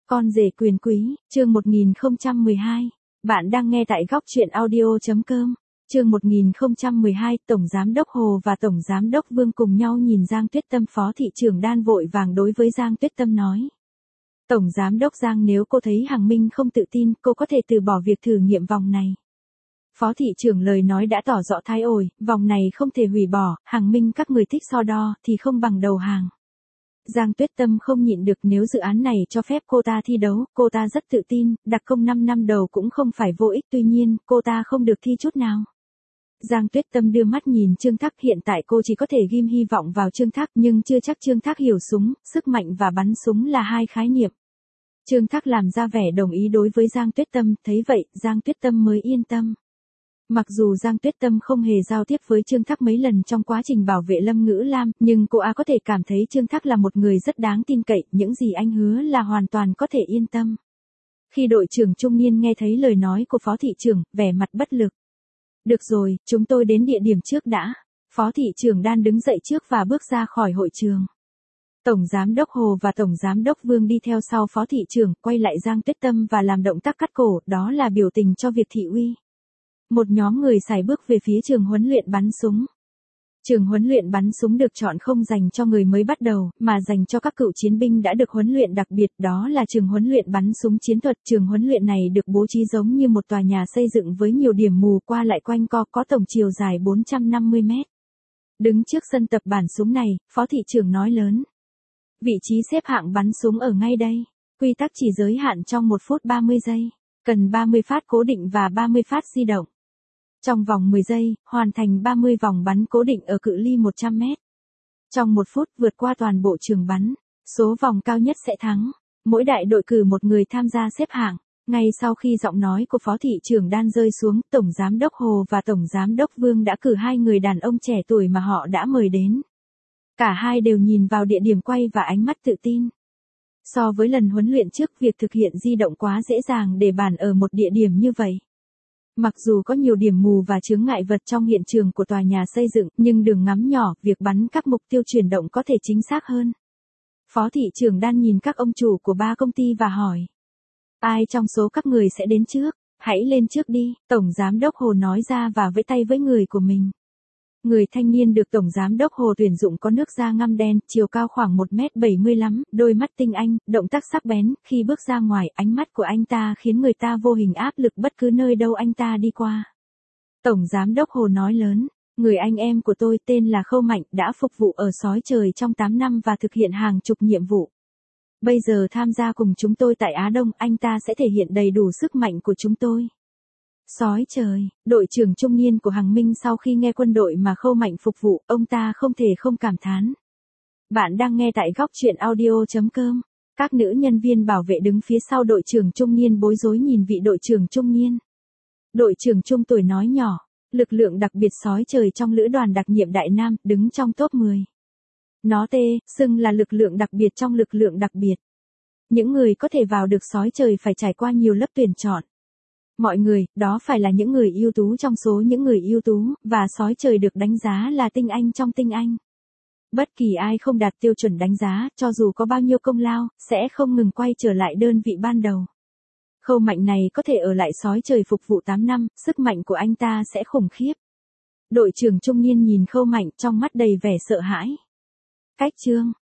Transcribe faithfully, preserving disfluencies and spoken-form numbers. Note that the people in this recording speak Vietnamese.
Con rể quyền quý, chương một nghìn không trăm mười hai. Bạn đang nghe tại góc truyện audio chấm com. Chương một nghìn không trăm mười hai, Tổng Giám đốc Hồ và Tổng Giám đốc Vương cùng nhau nhìn Giang Tuyết Tâm. Phó thị trưởng Đan vội vàng đối với Giang Tuyết Tâm nói. Tổng Giám đốc Giang, nếu cô thấy Hằng Minh không tự tin, cô có thể từ bỏ việc thử nghiệm vòng này. Phó thị trưởng lời nói đã tỏ rõ thái ổi, vòng này không thể hủy bỏ, Hằng Minh các người thích so đo thì không bằng đầu hàng. Giang Tuyết Tâm không nhịn được, nếu dự án này cho phép cô ta thi đấu, cô ta rất tự tin, đặc công năm năm đầu cũng không phải vô ích, tuy nhiên, cô ta không được thi chút nào. Giang Tuyết Tâm đưa mắt nhìn Trương Thác, hiện tại cô chỉ có thể ghim hy vọng vào Trương Thác, nhưng chưa chắc Trương Thác hiểu súng, sức mạnh và bắn súng là hai khái niệm. Trương Thác làm ra vẻ đồng ý đối với Giang Tuyết Tâm, thấy vậy, Giang Tuyết Tâm mới yên tâm. Mặc dù Giang Tuyết Tâm không hề giao tiếp với Trương Thác mấy lần trong quá trình bảo vệ Lâm Ngữ Lam, nhưng cô á có thể cảm thấy Trương Thác là một người rất đáng tin cậy, những gì anh hứa là hoàn toàn có thể yên tâm. Khi đội trưởng trung niên nghe thấy lời nói của phó thị trưởng, vẻ mặt bất lực. Được rồi, chúng tôi đến địa điểm trước đã. Phó thị trưởng Đan đứng dậy trước và bước ra khỏi hội trường. Tổng Giám đốc Hồ và Tổng Giám đốc Vương đi theo sau phó thị trưởng, quay lại Giang Tuyết Tâm và làm động tác cắt cổ, đó là biểu tình cho việc thị uy. Một nhóm người sải bước về phía trường huấn luyện bắn súng. Trường huấn luyện bắn súng được chọn không dành cho người mới bắt đầu, mà dành cho các cựu chiến binh đã được huấn luyện đặc biệt, đó là trường huấn luyện bắn súng chiến thuật. Trường huấn luyện này được bố trí giống như một tòa nhà xây dựng với nhiều điểm mù qua lại quanh co, có tổng chiều dài bốn trăm năm mươi mét. Đứng trước sân tập bản súng này, phó thị trưởng nói lớn. Vị trí xếp hạng bắn súng ở ngay đây. Quy tắc chỉ giới hạn trong một phút ba mươi giây. Cần ba mươi phát cố định và ba mươi phát di động. Trong vòng mười giây, hoàn thành ba mươi vòng bắn cố định ở cự ly một trăm mét. Trong một phút vượt qua toàn bộ trường bắn, số vòng cao nhất sẽ thắng. Mỗi đại đội cử một người tham gia xếp hạng. Ngay sau khi giọng nói của phó thị trưởng Đan rơi xuống, Tổng Giám đốc Hồ và Tổng Giám đốc Vương đã cử hai người đàn ông trẻ tuổi mà họ đã mời đến. Cả hai đều nhìn vào địa điểm quay và ánh mắt tự tin. So với lần huấn luyện trước, việc thực hiện di động quá dễ dàng để bàn ở một địa điểm như vậy. Mặc dù có nhiều điểm mù và chướng ngại vật trong hiện trường của tòa nhà xây dựng, nhưng đường ngắm nhỏ, việc bắn các mục tiêu chuyển động có thể chính xác hơn. Phó thị trưởng Đan nhìn các ông chủ của ba công ty và hỏi. Ai trong số các người sẽ đến trước? Hãy lên trước đi, Tổng Giám đốc Hồ nói ra và vẫy tay với người của mình. Người thanh niên được Tổng Giám đốc Hồ tuyển dụng có nước da ngăm đen, chiều cao khoảng một mét bảy mươi lăm, đôi mắt tinh anh, động tác sắc bén, khi bước ra ngoài, ánh mắt của anh ta khiến người ta vô hình áp lực bất cứ nơi đâu anh ta đi qua. Tổng Giám đốc Hồ nói lớn, người anh em của tôi tên là Khâu Mạnh, đã phục vụ ở Sói Trời trong tám năm và thực hiện hàng chục nhiệm vụ. Bây giờ tham gia cùng chúng tôi tại Á Đông, anh ta sẽ thể hiện đầy đủ sức mạnh của chúng tôi. Sói Trời, đội trưởng trung niên của Hằng Minh sau khi nghe quân đội mà Khâu Mạnh phục vụ, ông ta không thể không cảm thán. Bạn đang nghe tại góc truyện audio chấm com. Các nữ nhân viên bảo vệ đứng phía sau đội trưởng trung niên bối rối nhìn vị đội trưởng trung niên. Đội trưởng trung tuổi nói nhỏ, lực lượng đặc biệt Sói Trời trong lữ đoàn đặc nhiệm Đại Nam, đứng trong top mười. Nó tê, xưng là lực lượng đặc biệt trong lực lượng đặc biệt. Những người có thể vào được Sói Trời phải trải qua nhiều lớp tuyển chọn. Mọi người, đó phải là những người ưu tú trong số những người ưu tú, và Sói Trời được đánh giá là tinh anh trong tinh anh. Bất kỳ ai không đạt tiêu chuẩn đánh giá, cho dù có bao nhiêu công lao, sẽ không ngừng quay trở lại đơn vị ban đầu. Khâu Mạnh này có thể ở lại Sói Trời phục vụ tám năm, sức mạnh của anh ta sẽ khủng khiếp. Đội trưởng trung niên nhìn Khâu Mạnh trong mắt đầy vẻ sợ hãi. Cách chương,